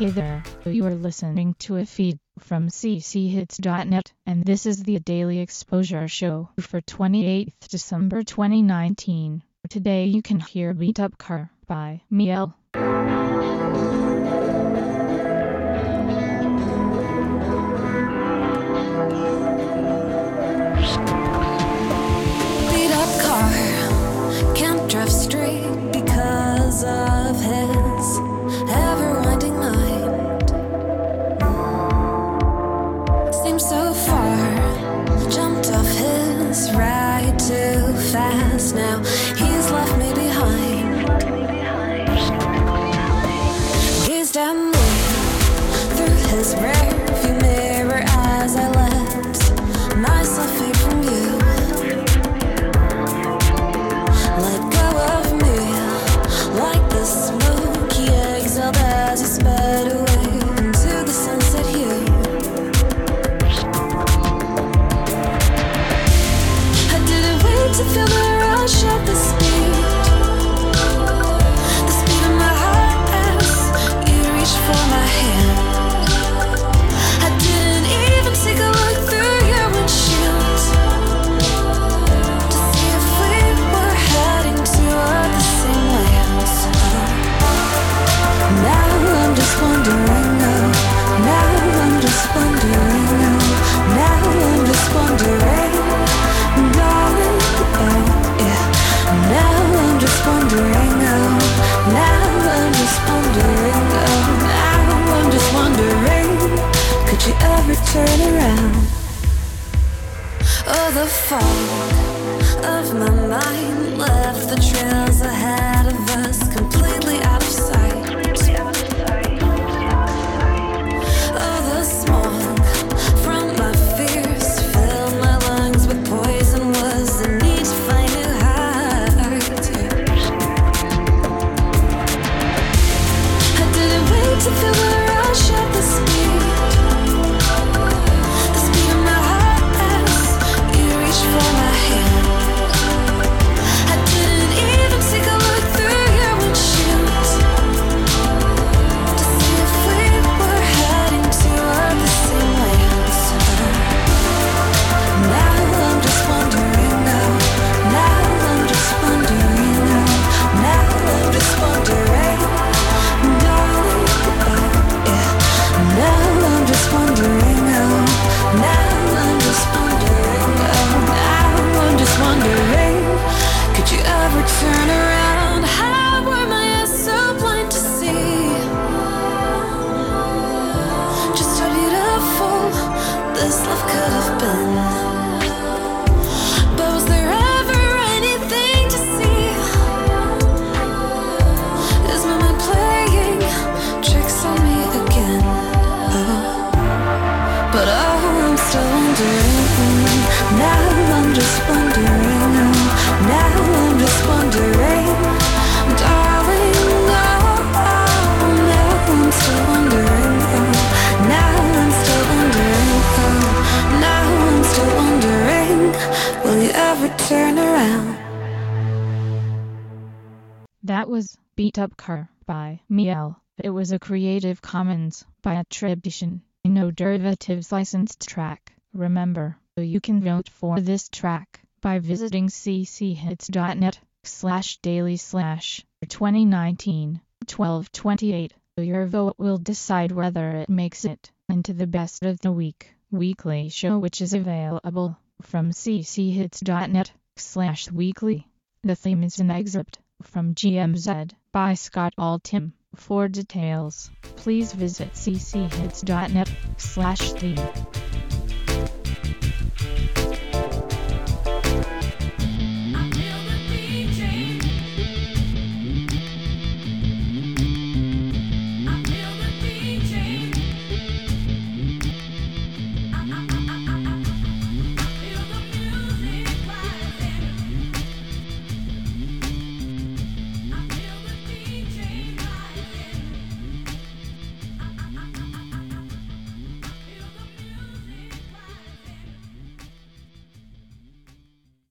Hey there, you are listening to a feed from cchits.net, and this is the Daily Exposure Show for 28th December 2019. Today you can hear Beat Up Car by Miel. Beat up car, can't drive straight because of his ever-winding mind. Seems so far, jumped off his ride too fast. Now he's left me behind. Gazed at me through his rearview mirror as I let myself fade from you. Let go of me like the smoke he exhaled as he sped away into the sunset hue. I didn't wait to feel the rush of the speed of my heart as you reached for my hand. I didn't even take a look through your windshield to see if we were heading toward the same lands. Now I'm just wondering, now I'm just wondering, now I'm just wondering, darling, yeah. Now I'm just wondering, now I'm just wondering, now I'm just wondering, could you ever turn around? Oh, the fog of my mind left the trails ahead of us completely out of sight. Oh, the smoke from my fears filled my lungs with poison. Was the need to find new heights. I didn't wait to feel the rush of the speed of my heart as you reached for my hand. I didn't even take a look through your windshield to see if we were heading toward the same lands. Now I'm just wondering, now I'm just wondering, now I'm just wondering, darling, yeah. Now I'm just wondering, now I'm just wondering, now I'm just wondering, could you ever turn around? How were my eyes so blind to see just how beautiful this love could have been? But was there ever anything to see? Is my mind playing tricks on me again? But I'm still wondering, now I'm just wondering, now I'm just wondering, darling, now I'm still wondering, now I'm still wondering, now I'm still wondering, will you ever turn around? That was Beat Up Car by Miel. It was a Creative Commons by attribution, no derivatives licensed track. Remember, you can vote for this track by visiting cchits.net/daily/2019-1228. Your vote will decide whether it makes it into the best of the week weekly show, which is available from cchits.net/weekly. The theme is an excerpt from GMZ by Scott Altham. For details, please visit cchits.net/theme.